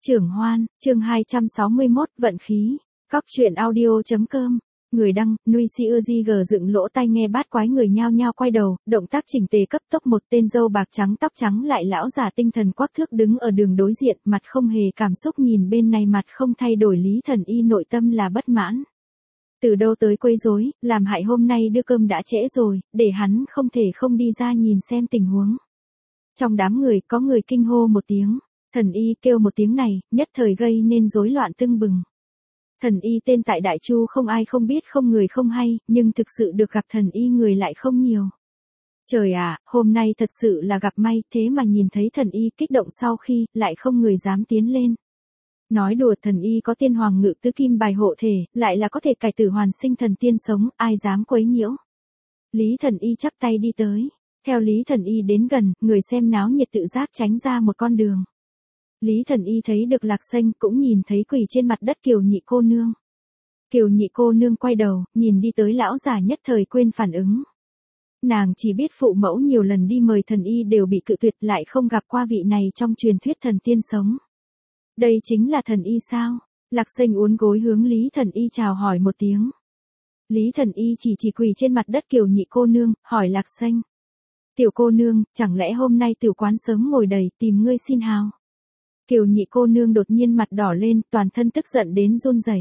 Trưởng Hoan, chương 261, vận khí. Cóc truyện audio.com. Người đăng, Nuôi Si Uzi gờ dựng lỗ tai nghe bát quái người nhao nhao quay đầu, động tác chỉnh tề cấp tốc. Một tên râu bạc trắng tóc trắng lại lão giả tinh thần quắc thước đứng ở đường đối diện, mặt không hề cảm xúc nhìn bên này mặt không thay đổi. Lý Thần Y nội tâm là bất mãn. Từ đâu tới quấy rối, làm hại hôm nay đưa cơm đã trễ rồi, để hắn không thể không đi ra nhìn xem tình huống. Trong đám người có người kinh hô một tiếng. Thần Y kêu một tiếng này, nhất thời gây nên rối loạn tưng bừng. Thần Y tên tại Đại Chu không ai không biết không người không hay, nhưng thực sự được gặp Thần Y người lại không nhiều. Trời ạ, hôm nay thật sự là gặp may, thế mà nhìn thấy Thần Y kích động sau khi, lại không người dám tiến lên. Nói đùa, Thần Y có tiên hoàng ngự tứ kim bài hộ thể, lại là có thể cải tử hoàn sinh thần tiên sống, ai dám quấy nhiễu. Lý Thần Y chắp tay đi tới. Theo Lý Thần Y đến gần, người xem náo nhiệt tự giác tránh ra một con đường. Lý Thần Y thấy được Lạc Xanh, cũng nhìn thấy quỳ trên mặt đất Kiều Nhị cô nương. Kiều Nhị cô nương quay đầu, nhìn đi tới lão già nhất thời quên phản ứng. Nàng chỉ biết phụ mẫu nhiều lần đi mời Thần Y đều bị cự tuyệt, lại không gặp qua vị này trong truyền thuyết thần tiên sống. Đây chính là Thần Y sao? Lạc Xanh uốn gối hướng Lý Thần Y chào hỏi một tiếng. Lý Thần Y chỉ quỳ trên mặt đất Kiều Nhị cô nương, hỏi Lạc Xanh. Tiểu cô nương, chẳng lẽ hôm nay tiểu quán sớm ngồi đầy, tìm ngươi xin hào? Kiều Nhị cô nương đột nhiên mặt đỏ lên, toàn thân tức giận đến run rẩy.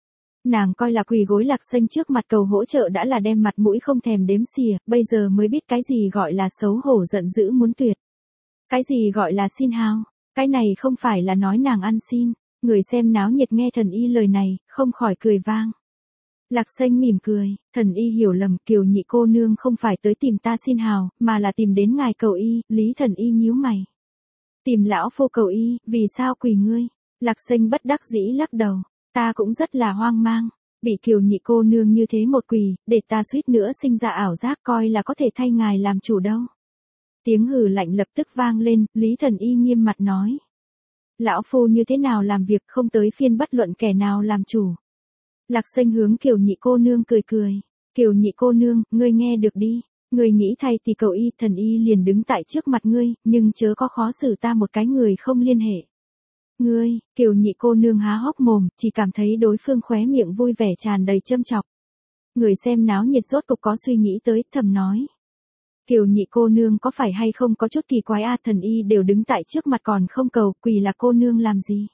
Nàng coi là quỳ gối Lạc Xanh trước mặt cầu hỗ trợ đã là đem mặt mũi không thèm đếm xỉa, bây giờ mới biết cái gì gọi là xấu hổ giận dữ muốn tuyệt. Cái gì gọi là xin hào? Cái này không phải là nói nàng ăn xin. Người xem náo nhiệt nghe Thần Y lời này, không khỏi cười vang. Lạc Xanh mỉm cười, Thần Y hiểu lầm, Kiều Nhị cô nương không phải tới tìm ta xin hào, mà là tìm đến ngài cầu y. Lý Thần Y nhíu mày. Tìm lão phu cầu y, vì sao quỳ ngươi? Lạc Xanh bất đắc dĩ lắc đầu, ta cũng rất là hoang mang, bị Kiều Nhị cô nương như thế một quỳ, để ta suýt nữa sinh ra ảo giác coi là có thể thay ngài làm chủ đâu. Tiếng hừ lạnh lập tức vang lên, Lý Thần Y nghiêm mặt nói. Lão phu như thế nào làm việc không tới phiên bất luận kẻ nào làm chủ. Lạc Xanh hướng Kiều Nhị cô nương cười cười. Kiều Nhị cô nương, ngươi nghe được đi. Ngươi nghĩ thay thì cầu y, Thần Y liền đứng tại trước mặt ngươi, nhưng chớ có khó xử ta một cái người không liên hệ. Ngươi, Kiều Nhị cô nương há hốc mồm, chỉ cảm thấy đối phương khóe miệng vui vẻ tràn đầy châm chọc. Người xem náo nhiệt rốt cục có suy nghĩ tới, thầm nói. Kiều Nhị cô nương có phải hay không có chút kỳ quái a? Thần Y đều đứng tại trước mặt còn không cầu, quỳ là cô nương làm gì?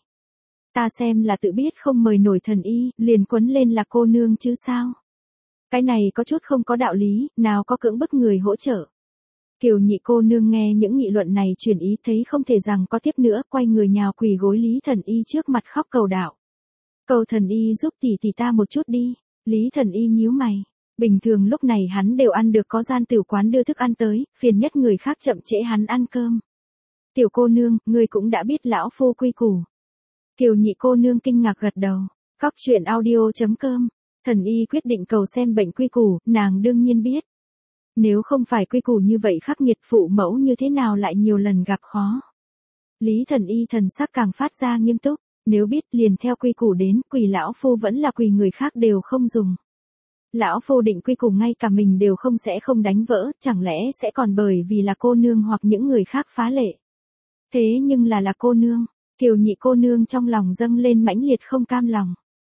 Ta xem là tự biết không mời nổi Thần Y, liền quấn lên là cô nương chứ sao? Cái này có chút không có đạo lý, nào có cưỡng bức người hỗ trợ. Kiều Nhị cô nương nghe những nghị luận này chuyển ý thấy không thể rằng có tiếp nữa, quay người nhào quỳ gối Lý Thần Y trước mặt khóc cầu đạo. Cầu Thần Y giúp tỷ ta một chút đi. Lý Thần Y nhíu mày. Bình thường lúc này hắn đều ăn được, có gian tiểu quán đưa thức ăn tới, phiền nhất người khác chậm trễ hắn ăn cơm. Tiểu cô nương, ngươi cũng đã biết lão phu quy củ. Kiều Nhị cô nương kinh ngạc gật đầu. Cóc truyện audio.com. Thần Y quyết định cầu xem bệnh quy củ, nàng đương nhiên biết. Nếu không phải quy củ như vậy khắc nghiệt, phụ mẫu như thế nào lại nhiều lần gặp khó. Lý Thần Y thần sắc càng phát ra nghiêm túc, nếu biết liền theo quy củ đến, quỳ lão phu vẫn là quỳ người khác đều không dùng. Lão phu định quy củ ngay cả mình đều không đánh vỡ, chẳng lẽ sẽ còn bởi vì là cô nương hoặc những người khác phá lệ. Thế nhưng là cô nương, Kiều Nhị cô nương trong lòng dâng lên mãnh liệt không cam lòng.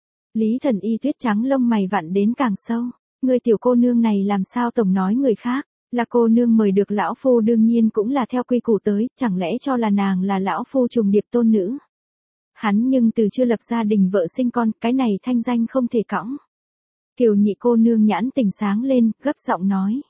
Lý Thần Y tuyết trắng lông mày vặn đến càng sâu. Người tiểu cô nương này làm sao tổng nói người khác, là cô nương mời được lão phu đương nhiên cũng là theo quy củ tới, chẳng lẽ cho là nàng là lão phu trùng điệp tôn nữ. Hắn nhưng từ chưa lập gia đình vợ sinh con, cái này thanh danh không thể cõng. Kiều Nhị cô nương nhãn tình sáng lên, gấp giọng nói.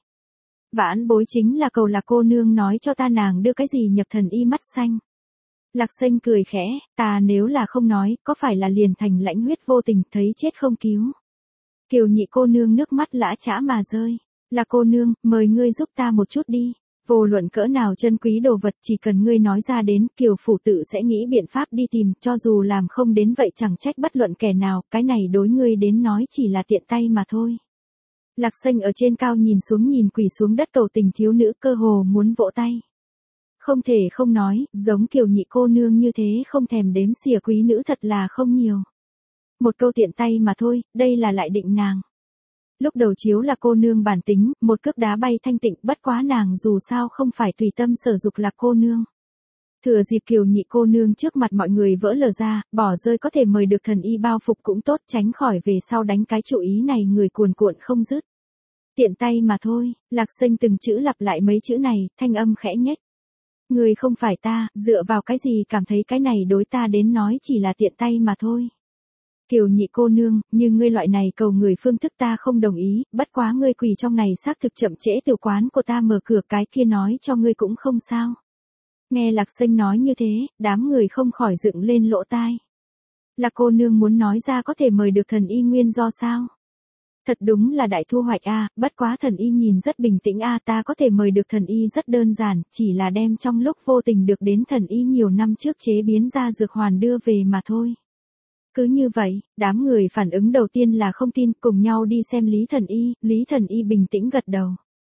Vãn bối chính là cầu là cô nương nói cho ta nàng đưa cái gì nhập Thần Y mắt xanh. Lạc Xanh cười khẽ, ta nếu là không nói, có phải là liền thành lãnh huyết vô tình, thấy chết không cứu. Kiều Nhị cô nương nước mắt lã chã mà rơi. Là cô nương, mời ngươi giúp ta một chút đi. Vô luận cỡ nào chân quý đồ vật, chỉ cần ngươi nói ra đến, Kiều phủ tự sẽ nghĩ biện pháp đi tìm, cho dù làm không đến vậy chẳng trách bất luận kẻ nào, cái này đối ngươi đến nói chỉ là tiện tay mà thôi. Lạc Xanh ở trên cao nhìn xuống nhìn quỳ xuống đất cầu tình thiếu nữ, cơ hồ muốn vỗ tay. Không thể không nói, giống Kiều Nhị cô nương như thế không thèm đếm xỉa quý nữ thật là không nhiều. Một câu tiện tay mà thôi, đây là lại định nàng. Lúc đầu chiếu là cô nương bản tính, một cước đá bay thanh tịnh, bất quá nàng dù sao không phải tùy tâm sở dục là cô nương. Thừa dịp Kiều Nhị cô nương trước mặt mọi người vỡ lờ ra, bỏ rơi có thể mời được thần y bao phục cũng tốt, tránh khỏi về sau đánh cái chủ ý này người cuồn cuộn không dứt. Tiện tay mà thôi, Lạc Sinh từng chữ lặp lại mấy chữ này, thanh âm khẽ nhếch. Người không phải ta, dựa vào cái gì cảm thấy cái này đối ta đến nói chỉ là tiện tay mà thôi. Kiều Nhị cô nương, như ngươi loại này cầu người phương thức ta không đồng ý, bất quá ngươi quỳ trong này xác thực chậm trễ tiểu quán của ta mở cửa, cái kia nói cho ngươi cũng không sao. Nghe Lạc Sinh nói như thế, đám người không khỏi dựng lên lỗ tai. Lạc cô nương muốn nói ra có thể mời được thần y nguyên do sao? Thật đúng là đại thu hoạch a, bất quá thần y nhìn rất bình tĩnh a, ta có thể mời được thần y rất đơn giản, chỉ là đem trong lúc vô tình được đến thần y nhiều năm trước chế biến ra dược hoàn đưa về mà thôi. Cứ như vậy, đám người phản ứng đầu tiên là không tin, cùng nhau đi xem Lý Thần Y bình tĩnh gật đầu.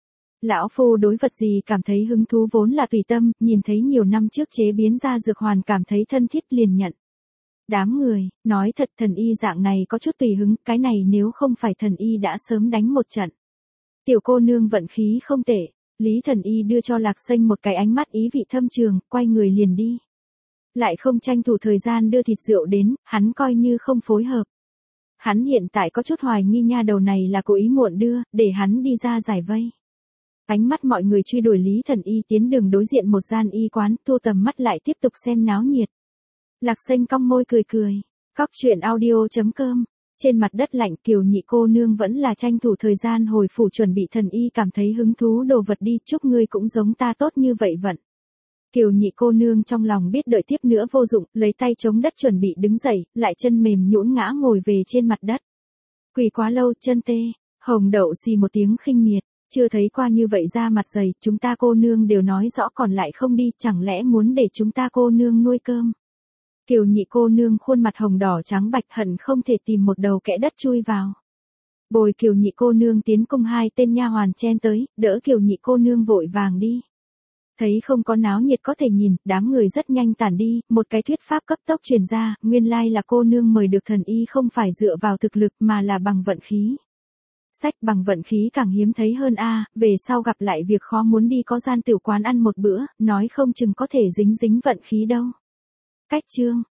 Lão phu đối vật gì cảm thấy hứng thú vốn là tùy tâm, nhìn thấy nhiều năm trước chế biến ra dược hoàn cảm thấy thân thiết liền nhận. Đám người, nói thật thần y dạng này có chút tùy hứng, cái này nếu không phải thần y đã sớm đánh một trận. Tiểu cô nương vận khí không tệ, Lý Thần Y đưa cho Lạc Sinh một cái ánh mắt ý vị thâm trường, quay người liền đi. Lại không tranh thủ thời gian đưa thịt rượu đến, hắn coi như không phối hợp. Hắn hiện tại có chút hoài nghi nha đầu này là cố ý muộn đưa, để hắn đi ra giải vây. Ánh mắt mọi người truy đuổi Lý Thần Y tiến đường đối diện một gian y quán, thu tầm mắt lại tiếp tục xem náo nhiệt. Lạc Sinh cong môi cười cười. Cóc truyện audio.com. Trên mặt đất lạnh Kiều Nhị cô nương vẫn là tranh thủ thời gian hồi phủ chuẩn bị thần y cảm thấy hứng thú đồ vật đi, chúc ngươi cũng giống ta tốt như vậy vận. Kiều Nhị cô nương trong lòng biết đợi tiếp nữa vô dụng, lấy tay chống đất chuẩn bị đứng dậy, lại chân mềm nhũn ngã ngồi về trên mặt đất. Quỳ quá lâu, chân tê. Hồng Đậu xì một tiếng khinh miệt, chưa thấy qua như vậy ra mặt dày, chúng ta cô nương đều nói rõ còn lại không đi, chẳng lẽ muốn để chúng ta cô nương nuôi cơm. Kiều Nhị cô nương khuôn mặt hồng đỏ trắng bạch hận không thể tìm một đầu kẽ đất chui vào. Bồi Kiều Nhị cô nương tiến cung, hai tên nha hoàn chen tới, đỡ Kiều Nhị cô nương vội vàng đi. Thấy không có náo nhiệt có thể nhìn, đám người rất nhanh tản đi, một cái thuyết pháp cấp tốc truyền ra, nguyên lai là cô nương mời được thần y không phải dựa vào thực lực mà là bằng vận khí. Sách bằng vận khí càng hiếm thấy hơn a, về sau gặp lại việc khó muốn đi có gian tiểu quán ăn một bữa, nói không chừng có thể dính vận khí đâu. Cách chương